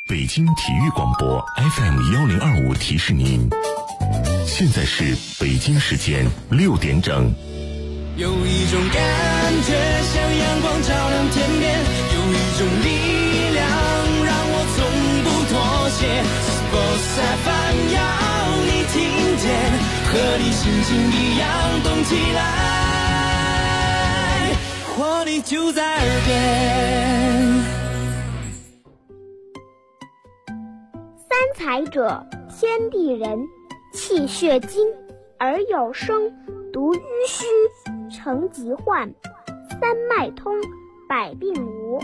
北京体育广播 FM1025提示您，现在是北京时间6点整。 有一种感觉像阳光照亮天边，有一种力量让我从不妥协。Sports FM 要你听见，和你心情一样动起来，活力就在耳边。 三才者，天地人，气血精，而有声，独淤虚，成疾患，三脉通，百病无。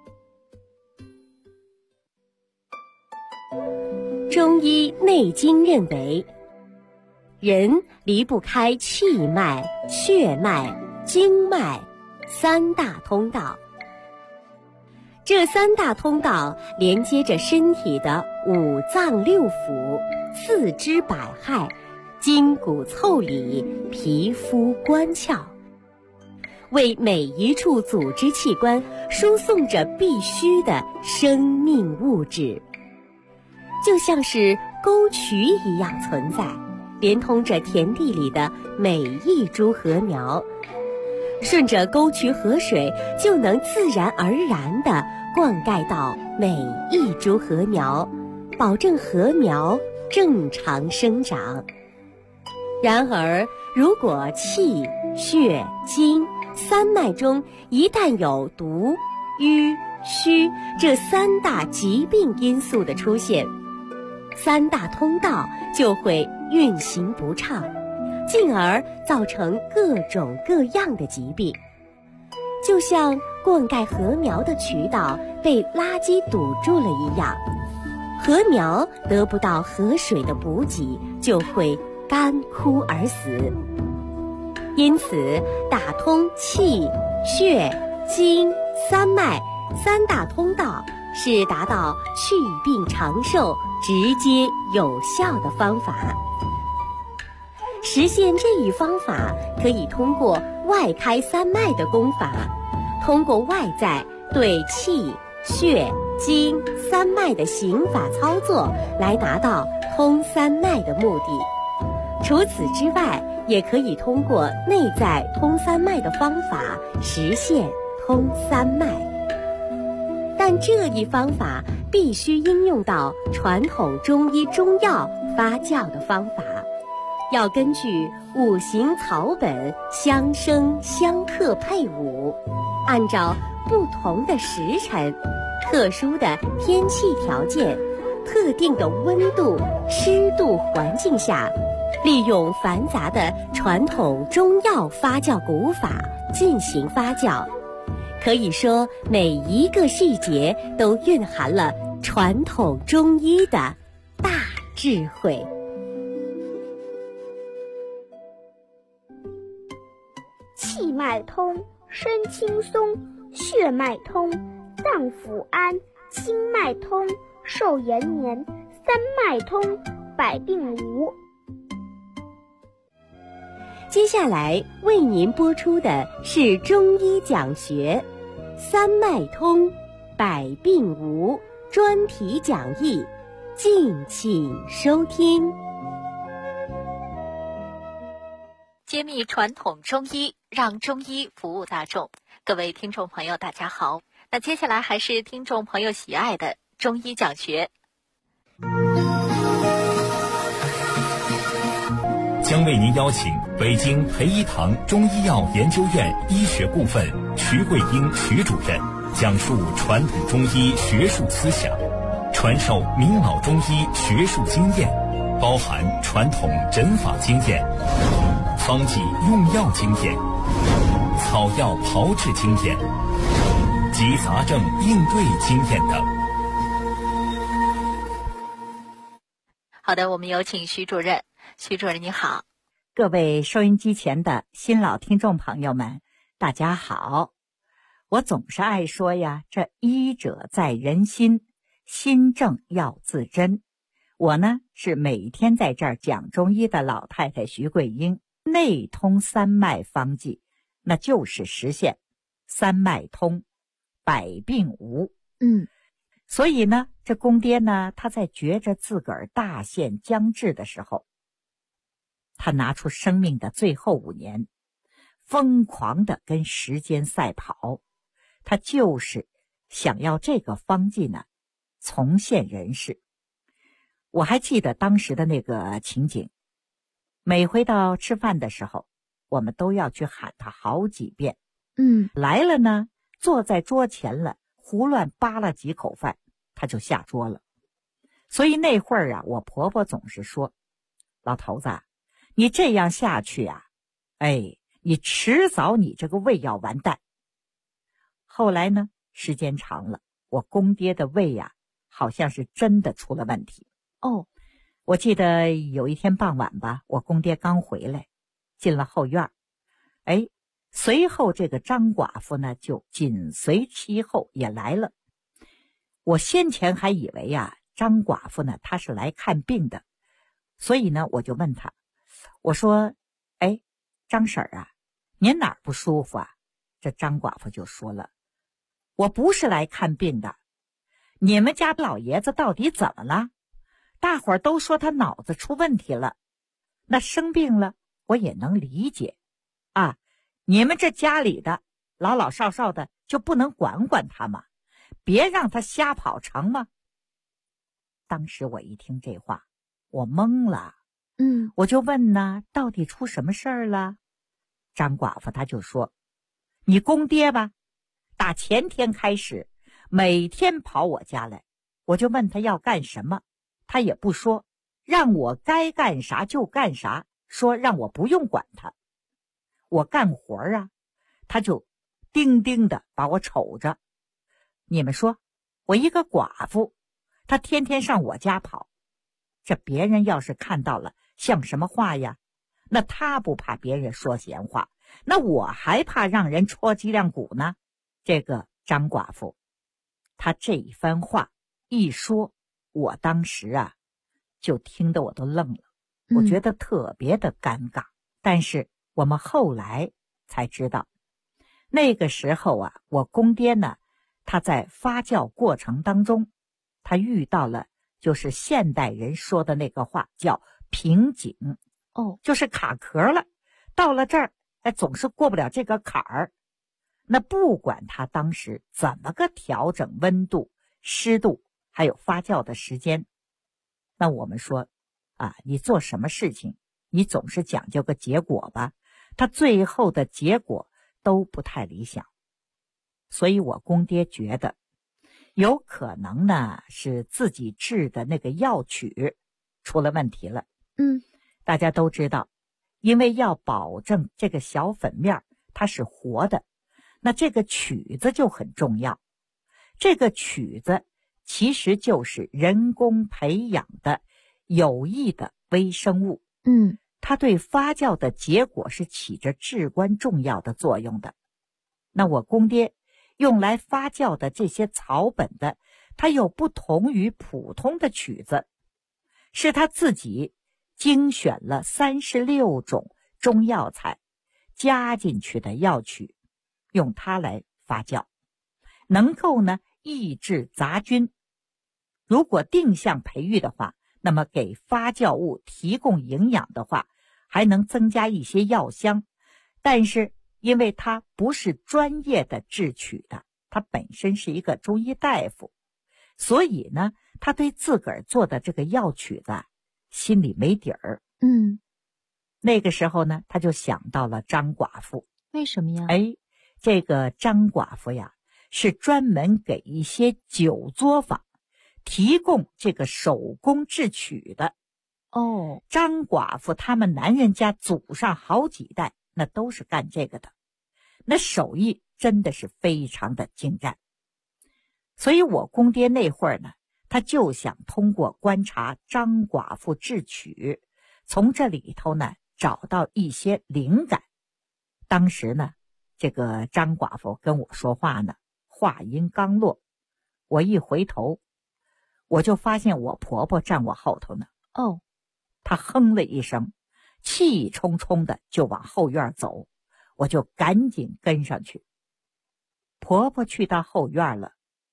中医内经认为，人离不开气脉、血脉、经脉三大通道。这三大通道连接着身体的五脏六腑、四肢百骸、筋骨凑理、皮肤关窍，为每一处组织器官输送着必须的生命物质，就像是沟渠一样存在，连通着田地里的每一株禾苗。顺着沟渠河水，就能自然而然地灌溉到每一株禾苗，保证禾苗正常生长。然而，如果气、血、精三脉中一旦有毒、瘀、虚这三大疾病因素的出现，三大通道就会运行不畅，进而造成各种各样的疾病。就像灌溉禾苗的渠道被垃圾堵住了一样，禾苗得不到河水的补给，就会干枯而死。因此，打通气、血、精、三脉三大通道是达到祛病长寿、直接有效的方法。实现这一方法，可以通过外开三脉的功法，通过外在对气、血、精三脉的行法操作来达到通三脉的目的。除此之外，也可以通过内在通三脉的方法实现通三脉。但这一方法必须应用到传统中医中药发酵的方法，要根据五行草本相生相克配伍，按照不同的时辰、特殊的天气条件、特定的温度、湿度环境下，利用繁杂的传统中药发酵古法进行发酵。可以说，每一个细节都蕴含了传统中医的大智慧。 气脉通，身轻松；血脉通，脏腑安；经脉通，寿延年；三脉通，百病无。 接下来为您播出的是中医讲学三脉通，百病无专题讲义，敬请收听。 揭秘传统中医，让中医服务大众。各位听众朋友大家好，那接下来还是听众朋友喜爱的中医讲学。 将为您邀请北京培一堂中医药研究院医学部分徐桂英徐主任讲述传统中医学术思想，传授明老中医学术经验，包含传统诊法经验、方剂用药经验、草药炮制经验及杂症应对经验等。 好的，我们有请徐主任。徐主任你好。 各位收音机前的新老听众朋友们，大家好。我总是爱说呀，这医者在人心，心正要自珍。我呢是每天在这儿讲中医的老太太徐桂英，内通三脉方剂，那就是实现三脉通，百病无。 所以呢，这公爹呢，他在觉着自个儿大限将至的时候，他拿出生命的最后5年，疯狂地跟时间赛跑，他就是想要这个方剂呢重现人世。我还记得当时的那个情景，每回到吃饭的时候，我们都要去喊他好几遍。来了呢，坐在桌前了，胡乱扒了几口饭，他就下桌了。所以那会儿啊，我婆婆总是说，老头子，你这样下去啊，你迟早你这个胃要完蛋。后来呢，时间长了，我公爹的胃啊，好像是真的出了问题。我记得有一天傍晚吧，我公爹刚回来，进了后院，随后这个张寡妇呢就紧随其后也来了。我先前还以为啊，张寡妇呢她是来看病的，所以呢我就问她，我说张婶儿啊，您哪儿不舒服啊？这张寡妇就说了，我不是来看病的，你们家老爷子到底怎么了？大伙儿都说他脑子出问题了，那生病了我也能理解啊，你们这家里的老老少少的就不能管管他吗？别让他瞎跑成吗？当时我一听这话，我懵了。我就问呢，到底出什么事儿了？张寡妇她就说，你公爹吧，打前天开始每天跑我家来，我就问他要干什么，他也不说，让我该干啥就干啥，说让我不用管他。我干活啊，他就盯盯的把我瞅着。你们说，我一个寡妇，他天天上我家跑，这别人要是看到了，像什么话呀？那他不怕别人说闲话，那我还怕让人戳脊梁骨呢。这个张寡妇，她这一番话一说，我当时啊就听得我都愣了，我觉得特别的尴尬。但是我们后来才知道，那个时候啊，我公爹呢，他在发酵过程当中，他遇到了就是现代人说的那个话，叫瓶颈。就是卡壳了，到了这儿总是过不了这个坎儿。那不管他当时怎么个调整温度、湿度还有发酵的时间，那我们说啊，你做什么事情你总是讲究个结果吧，他最后的结果都不太理想。所以我公爹觉得有可能呢是自己制的那个药曲出了问题了。大家都知道，因为要保证这个小粉面它是活的，那这个曲子就很重要。这个曲子其实就是人工培养的有益的微生物，它对发酵的结果是起着至关重要的作用的。那我公爹用来发酵的这些草本的，它有不同于普通的曲子，是他自己精选了36种中药材加进去的药曲，用它来发酵，能够呢抑制杂菌。如果定向培育的话，那么给发酵物提供营养的话，还能增加一些药香。但是因为他不是专业的制曲的，他本身是一个中医大夫，所以呢他对自个儿做的这个药曲子心里没底儿。那个时候呢，他就想到了张寡妇。 为什么呀？ 这个张寡妇呀，是专门给一些酒作坊提供这个手工制曲的。张寡妇他们男人家祖上好几代那都是干这个的，那手艺真的是非常的精湛。所以我公爹那会儿呢，他就想通过观察张寡妇制曲，从这里头呢找到一些灵感。当时呢，这个张寡妇跟我说话呢，话音刚落，我一回头，我就发现我婆婆站我后头呢。她哼了一声，气冲冲的就往后院走，我就赶紧跟上去。婆婆去到后院了，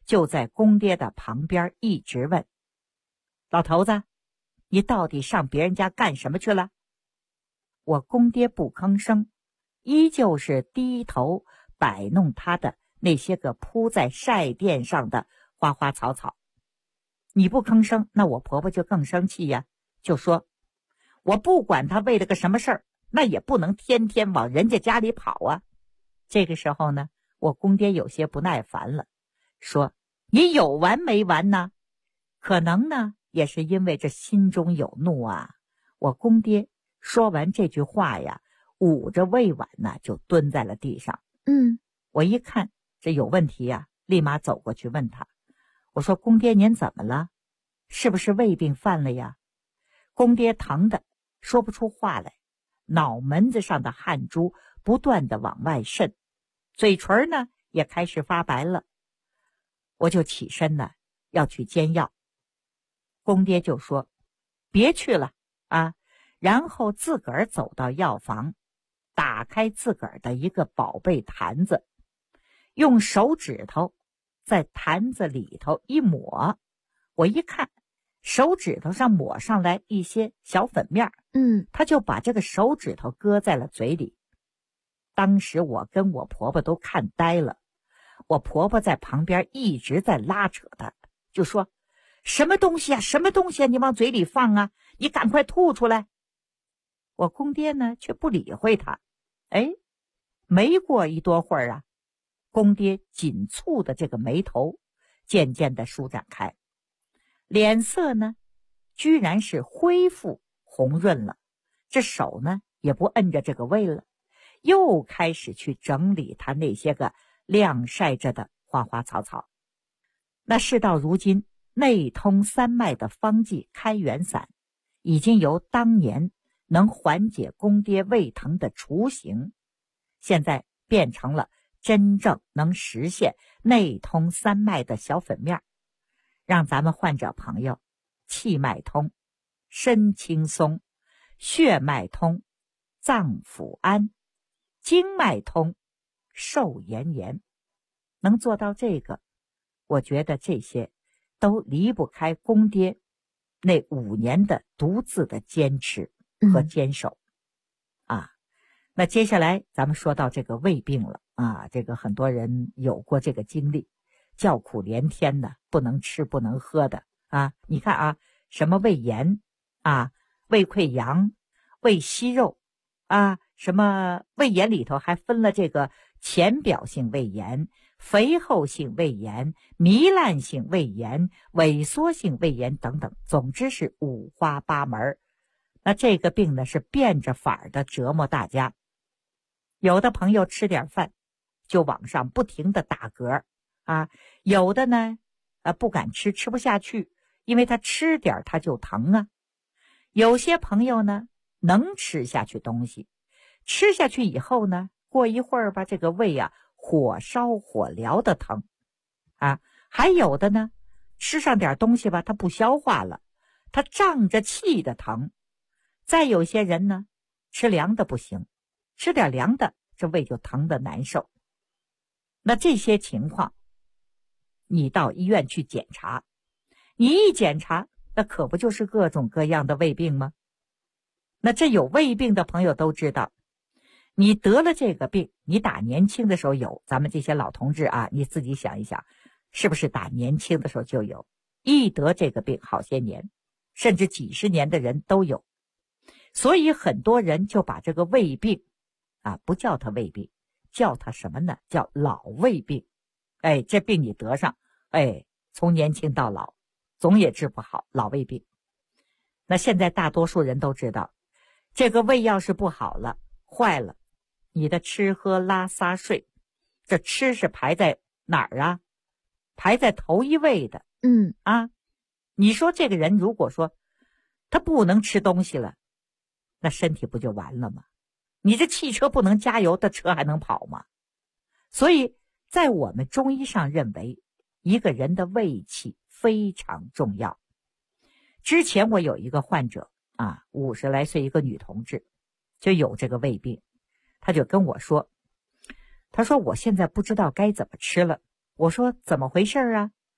就在公爹的旁边一直问：老头子，你到底上别人家干什么去了？我公爹不吭声，依旧是低头摆弄他的那些个铺在晒垫上的花花草草。你不吭声，那我婆婆就更生气呀，就说我不管他为了个什么事儿，那也不能天天往人家家里跑啊。这个时候呢，我公爹有些不耐烦了，说你有完没完呢？可能呢也是因为这心中有怒啊，我公爹说完这句话呀，捂着胃碗呢就蹲在了地上。我一看这有问题呀，立马走过去问他，我说公爹您怎么了？是不是胃病犯了呀？公爹疼的说不出话来，脑门子上的汗珠不断的往外渗，嘴唇呢也开始发白了。我就起身呢要去煎药，公爹就说别去了啊，然后自个儿走到药房，打开自个儿的一个宝贝坛子，用手指头在坛子里头一抹，我一看手指头上抹上来一些小粉面，他就把这个手指头搁在了嘴里。当时我跟我婆婆都看呆了，我婆婆在旁边一直在拉扯她，就说什么东西啊，什么东西啊，你往嘴里放啊，你赶快吐出来。我公爹呢却不理会他。没过一多会儿啊，公爹紧蹙的这个眉头渐渐的舒展开，脸色呢居然是恢复红润了，这手呢也不摁着这个胃了，又开始去整理他那些个晾晒着的花花草草。那事到如今，内通三脉的方剂开元散已经由当年能缓解公爹胃疼的雏形，现在变成了真正能实现内通三脉的小粉面，让咱们患者朋友气脉通，身轻松，血脉通，脏腑安，经脉通，寿延延。能做到这个，我觉得这些都离不开公爹那5年的独自的坚持和坚守啊。那接下来咱们说到这个胃病了啊，这个很多人有过这个经历，叫苦连天的，不能吃不能喝的啊。你看啊，什么胃炎啊，胃溃疡，胃息肉啊，什么胃炎里头还分了这个浅表性胃炎、肥厚性胃炎、糜烂性胃炎、萎缩性胃炎等等，总之是五花八门。那这个病呢是变着法儿的折磨大家。有的朋友吃点饭就往上不停的打嗝啊，有的呢不敢吃，吃不下去，因为他吃点他就疼啊。有些朋友呢能吃下去东西，吃下去以后呢，过一会儿吧，这个胃啊火烧火燎的疼啊。还有的呢吃上点东西吧，他不消化了，他胀着气的疼。再有些人呢吃凉的不行，吃点凉的这胃就疼得难受。那这些情况你到医院去检查，你一检查那可不就是各种各样的胃病吗？那这有胃病的朋友都知道，你得了这个病，你打年轻的时候有，咱们这些老同志啊，你自己想一想，是不是打年轻的时候就有？一得这个病好些年，甚至几十年的人都有。所以很多人就把这个胃病啊，不叫它胃病，叫它什么呢？叫老胃病。这病你得上，从年轻到老总也治不好老胃病。那现在大多数人都知道，这个胃要是不好了，坏了，你的吃喝拉撒睡，这吃是排在哪儿啊？排在头一位的。你说这个人如果说他不能吃东西了，那身体不就完了吗？你这汽车不能加油，这车还能跑吗？所以在我们中医上认为，一个人的胃气非常重要。之前我有一个患者啊，50来岁一个女同志，就有这个胃病，她就跟我说，她说我现在不知道该怎么吃了。我说怎么回事啊？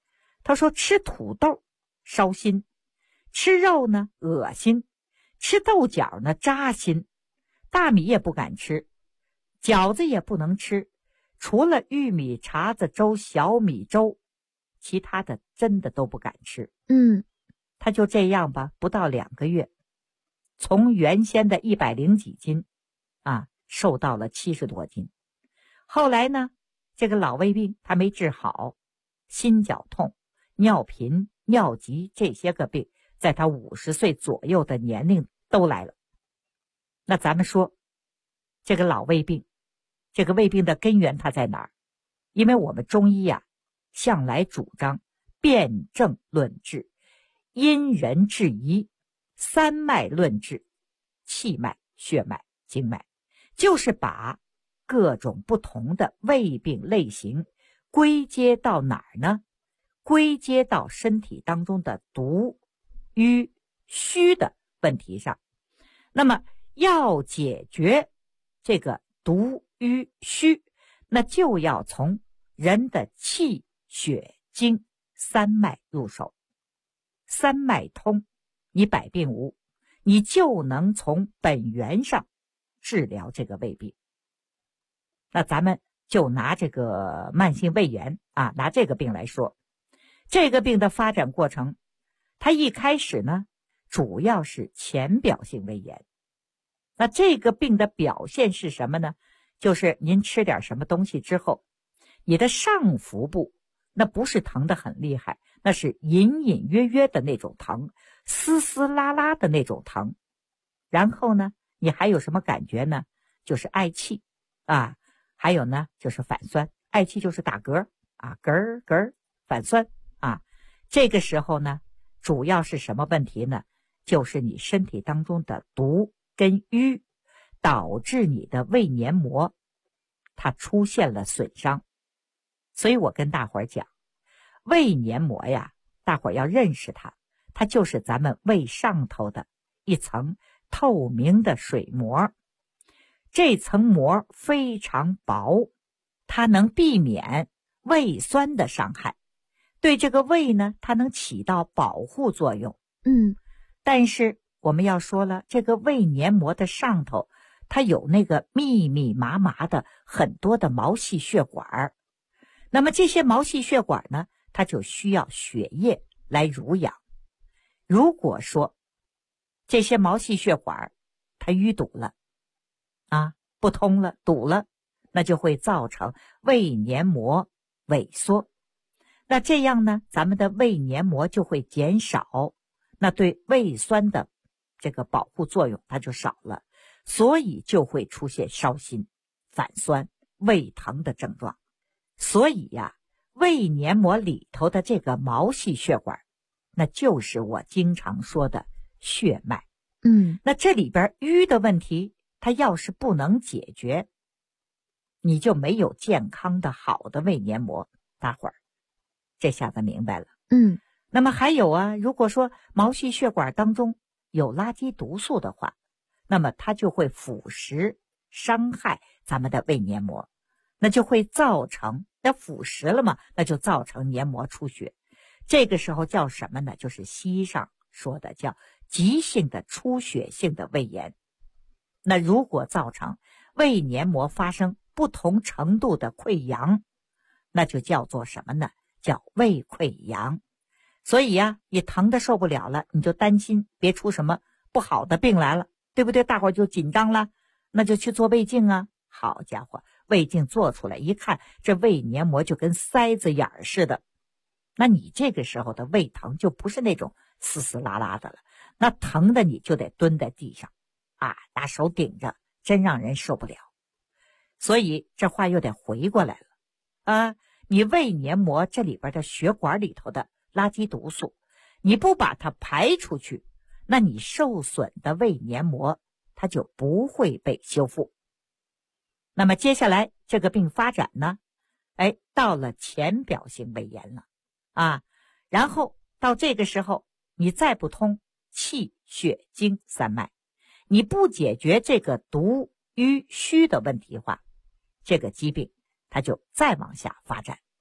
他说吃土豆烧心，吃肉呢恶心，吃豆角呢扎心，大米也不敢吃，饺子也不能吃，除了玉米碴子粥、小米粥，其他的真的都不敢吃。他就这样吧，不到2个月，从原先的100几斤瘦到了70多斤。后来呢，这个老胃病他没治好，心绞痛、尿频、尿急这些个病，在他50岁左右的年龄都来了。那咱们说，这个老胃病，这个胃病的根源它在哪儿？因为我们中医向来主张辨证论治，因人制宜，3脉论治，气脉、血脉、经脉，就是把各种不同的胃病类型归结到哪儿呢？归结到身体当中的毒、瘀、虚的问题上。那么要解决这个毒、瘀、虚，那就要从人的气、血、经3脉入手。3脉通，你百病无，你就能从本源上治疗这个胃病。那咱们就拿这个慢性胃炎拿这个病来说，这个病的发展过程，它一开始呢，主要是浅表性胃炎。那这个病的表现是什么呢？就是您吃点什么东西之后，你的上腹部那不是疼得很厉害，那是隐隐约约的那种疼，丝丝拉拉的那种疼。然后呢，你还有什么感觉呢？就是嗳气还有呢就是反酸。嗳气就是打嗝嗝嗝反酸这个时候呢，主要是什么问题呢？就是你身体当中的毒跟瘀导致你的胃黏膜它出现了损伤。所以我跟大伙儿讲，胃黏膜大伙儿要认识它，它就是咱们胃上头的一层透明的水膜。这层膜非常薄，它能避免胃酸的伤害，对这个胃呢，它能起到保护作用。但是我们要说了，这个胃黏膜的上头，它有那个密密麻麻的很多的毛细血管，那么这些毛细血管呢，它就需要血液来濡养。如果说这些毛细血管它淤堵了不通了，堵了，那就会造成胃黏膜萎缩。那这样呢，咱们的胃黏膜就会减少，那对胃酸的这个保护作用它就少了，所以就会出现烧心、反酸、胃疼的症状。所以胃黏膜里头的这个毛细血管，那就是我经常说的血脉。那这里边瘀的问题，它要是不能解决，你就没有健康的好的胃黏膜。大伙儿这下子明白了。那么还有如果说毛细血管当中有垃圾毒素的话，那么它就会腐蚀伤害咱们的胃黏膜，那就会造成，那腐蚀了嘛，那就造成黏膜出血。这个时候叫什么呢？就是西医上说的叫急性的出血性的胃炎。那如果造成胃黏膜发生不同程度的溃疡，那就叫做什么呢？叫胃溃疡。所以你疼得受不了了，你就担心别出什么不好的病来了，对不对？大伙就紧张了，那就去做胃镜好家伙，胃镜做出来一看，这胃黏膜就跟塞子眼儿似的。那你这个时候的胃疼就不是那种丝丝拉拉的了，那疼的你就得蹲在地上拿手顶着，真让人受不了。所以这话又得回过来了你胃黏膜这里边的血管里头的垃圾毒素，你不把它排出去，那你受损的胃黏膜它就不会被修复。那么接下来这个病发展呢，到了浅表性胃炎了然后到这个时候你再不通气、血、经3脉，你不解决这个毒、瘀、虚的问题的话，这个疾病它就再往下发展。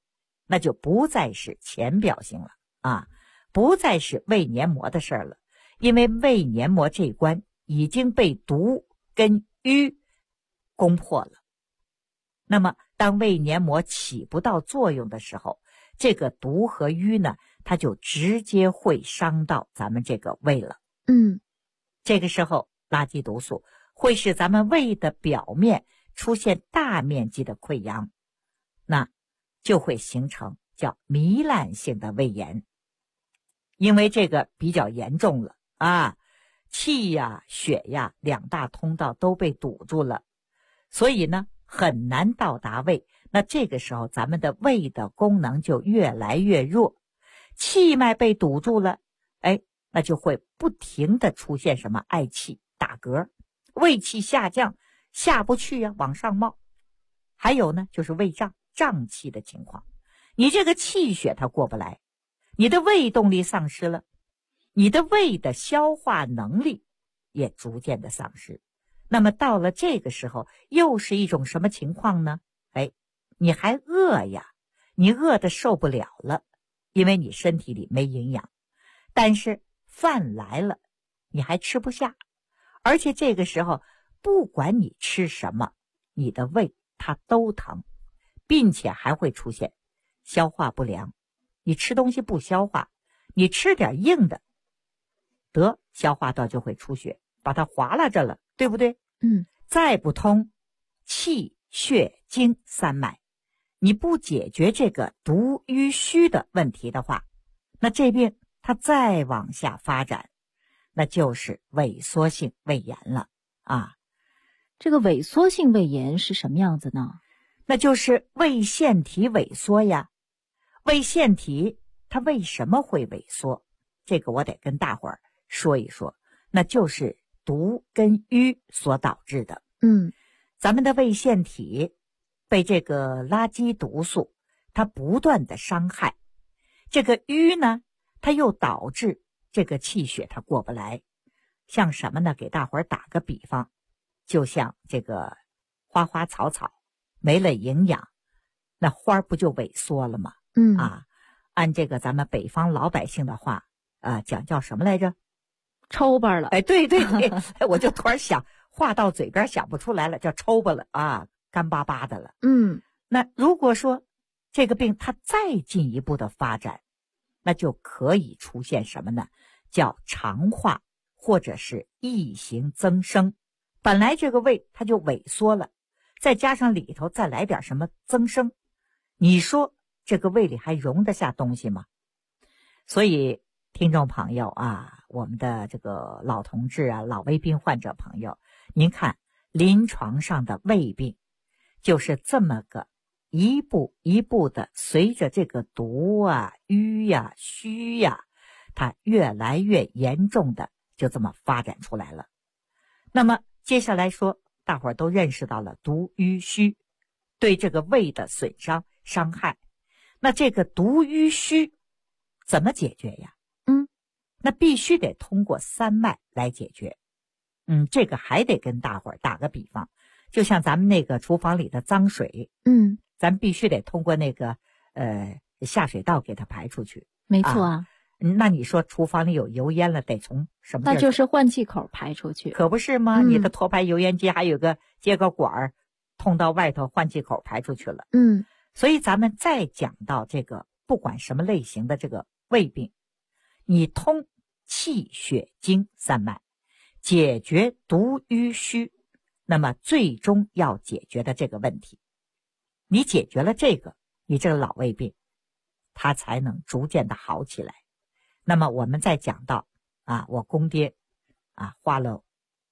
那就不再是浅表性了啊，不再是胃黏膜的事儿了，因为胃黏膜这一关已经被毒跟瘀攻破了。那么当胃黏膜起不到作用的时候，这个毒和瘀呢，它就直接会伤到咱们这个胃了。这个时候垃圾毒素会使咱们胃的表面出现大面积的溃疡，那就会形成叫糜烂性的胃炎。因为这个比较严重了啊，气呀、血呀两大通道都被堵住了，所以呢很难到达胃。那这个时候咱们的胃的功能就越来越弱，气脉被堵住了，那就会不停的出现什么嗳气、打嗝，胃气下降，下不去呀，往上冒。还有呢就是胃胀、胀气的情况，你这个气血它过不来，你的胃动力丧失了，你的胃的消化能力也逐渐的丧失。那么到了这个时候又是一种什么情况呢？你还饿呀，你饿得受不了了，因为你身体里没营养，但是饭来了你还吃不下，而且这个时候不管你吃什么，你的胃它都疼，并且还会出现消化不良。你吃东西不消化，你吃点硬的，得消化道就会出血，把它划拉着了，对不对？再不通气血经三脉，你不解决这个毒瘀虚的问题的话，那这病它再往下发展，那就是萎缩性胃炎了啊。 这个萎缩性胃炎是什么样子呢？ 那就是胃腺体萎缩呀。胃腺体它为什么会萎缩？这个我得跟大伙儿说一说，那就是毒跟瘀所导致的。咱们的胃腺体被这个垃圾毒素它不断的伤害，这个瘀呢它又导致这个气血它过不来。像什么呢？给大伙儿打个比方，就像这个花花草草没了营养，那花不就萎缩了吗？按这个咱们北方老百姓的话讲叫什么来着？ 抽巴了。 对，我就突然想话到嘴边想不出来了，叫抽巴了啊，干巴巴的了。那如果说这个病它再进一步的发展，那就可以出现什么呢？叫肠化或者是异形增生。本来这个胃它就萎缩了，再加上里头再来点什么增生，你说这个胃里还容得下东西吗？所以听众朋友啊，我们的这个老同志啊，老胃病患者朋友，您看临床上的胃病就是这么个一步一步的随着这个毒啊、瘀呀、虚呀，它越来越严重的就这么发展出来了。那么接下来说，大伙儿都认识到了毒瘀虚对这个胃的损伤伤害，那这个毒瘀虚怎么解决呀？那必须得通过三脉来解决。这个还得跟大伙儿打个比方，就像咱们那个厨房里的脏水，咱必须得通过那个下水道给它排出去。 没错啊。 那你说厨房里有油烟了，得从什么地儿？ 那就是换气口排出去。 可不是吗？你的脱排油烟机还有个接个管儿通到外头换气口排出去了。所以咱们再讲到这个不管什么类型的这个胃病，你通气血经三脉，解决毒瘀虚，那么最终要解决的这个问题，你解决了这个，你这个老胃病它才能逐渐的好起来。那么我们再讲到我公爹花了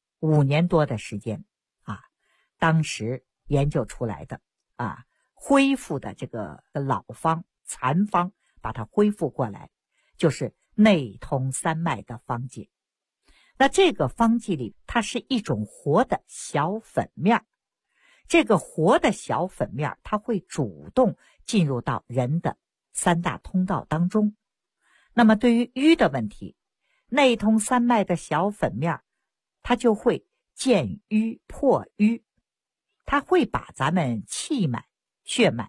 5年多的时间当时研究出来的恢复的这个老方残方，把它恢复过来，就是内通三脉的方剂。那这个方剂里它是一种活的小粉面，这个活的小粉面它会主动进入到人的三大通道当中。那么对于瘀的问题，内通三脉的小粉面它就会见瘀破瘀，它会把咱们气脉血脉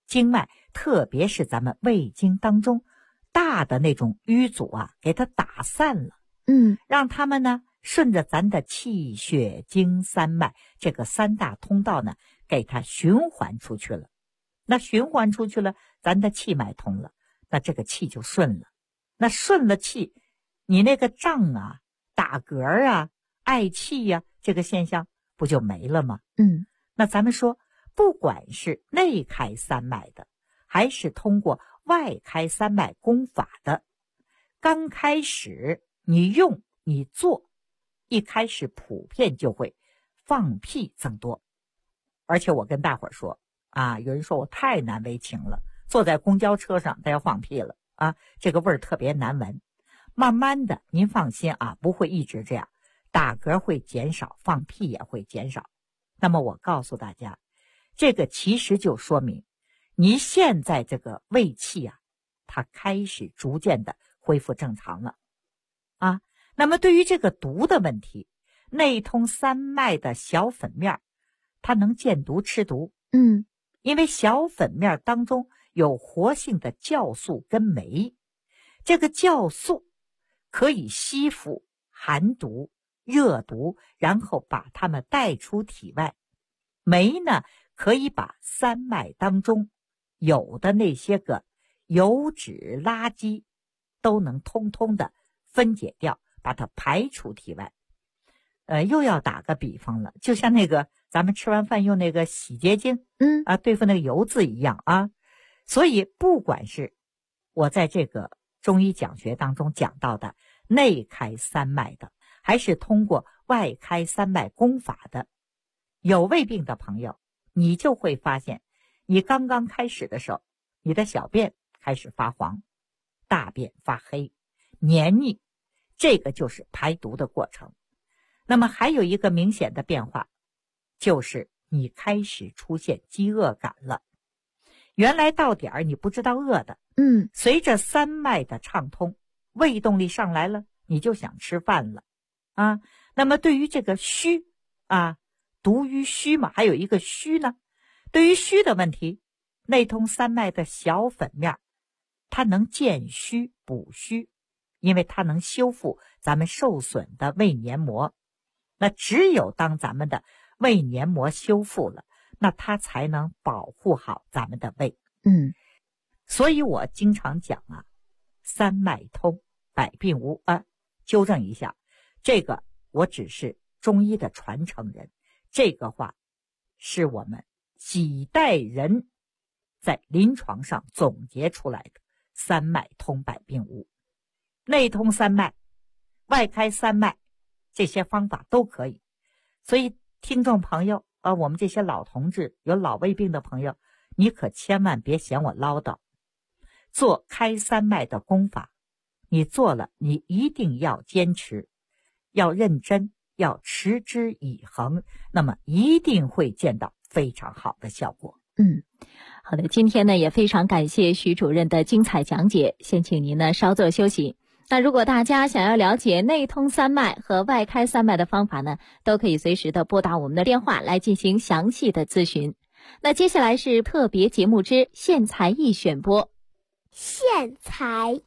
经脉，特别是咱们胃经当中大的那种淤阻啊，给它打散了，让它们呢顺着咱的气血经三脉这个三大通道呢，给它循环出去了。那循环出去了，咱的气脉通了，那这个气就顺了。那顺了气，你那个胀啊、打嗝啊、嗳气呀，这个现象不就没了吗？那咱们说，不管是内开三脉的，还是通过外开三脉功法的，刚开始你用你做，一开始普遍就会放屁增多。而且我跟大伙儿说啊，有人说我太难为情了，坐在公交车上他要放屁了啊，这个味儿特别难闻。慢慢的您放心啊，不会一直这样，打嗝会减少，放屁也会减少。那么我告诉大家，这个其实就说明你现在这个胃气啊，它开始逐渐的恢复正常了啊。那么对于这个毒的问题，内通三脉的小粉面它能见毒吃毒，因为小粉面当中有活性的酵素跟酶，这个酵素可以吸附寒毒、热毒，然后把它们带出体外。酶呢，可以把三脉当中有的那些个油脂垃圾都能通通的分解掉，把它排出体外。又要打个比方了，就像那个咱们吃完饭用那个洗洁精，对付那个油渍一样啊。所以不管是我在这个中医讲学当中讲到的内开三脉的，还是通过外开三脉功法的，有胃病的朋友，你就会发现，你刚刚开始的时候，你的小便开始发黄，大便发黑、黏腻，这个就是排毒的过程。那么还有一个明显的变化，就是你开始出现饥饿感了。原来到点儿你不知道饿的，随着三脉的畅通，胃动力上来了，你就想吃饭了啊。那么对于这个虚啊，毒于虚嘛，还有一个虚呢。对于虚的问题，内通三脉的小粉面，它能健虚补虚，因为它能修复咱们受损的胃黏膜。那只有当咱们的胃黏膜修复了，那它才能保护好咱们的胃。所以我经常讲啊，三脉通，百病无啊。纠正一下，这个我只是中医的传承人，这个话是我们几代人在临床上总结出来的。三脉通，百病无，内通三脉，外开三脉，这些方法都可以。所以听众朋友我们这些老同志，有老胃病的朋友，你可千万别嫌我唠叨。做开三脉的功法，你做了，你一定要坚持，要认真，要持之以恒，那么一定会见到非常好的效果。 好的，今天呢也非常感谢徐主任的精彩讲解，先请您呢稍作休息。那如果大家想要了解内通三脉和外开三脉的方法呢，都可以随时的拨打我们的电话来进行详细的咨询。那接下来是特别节目之献才艺选播。 献才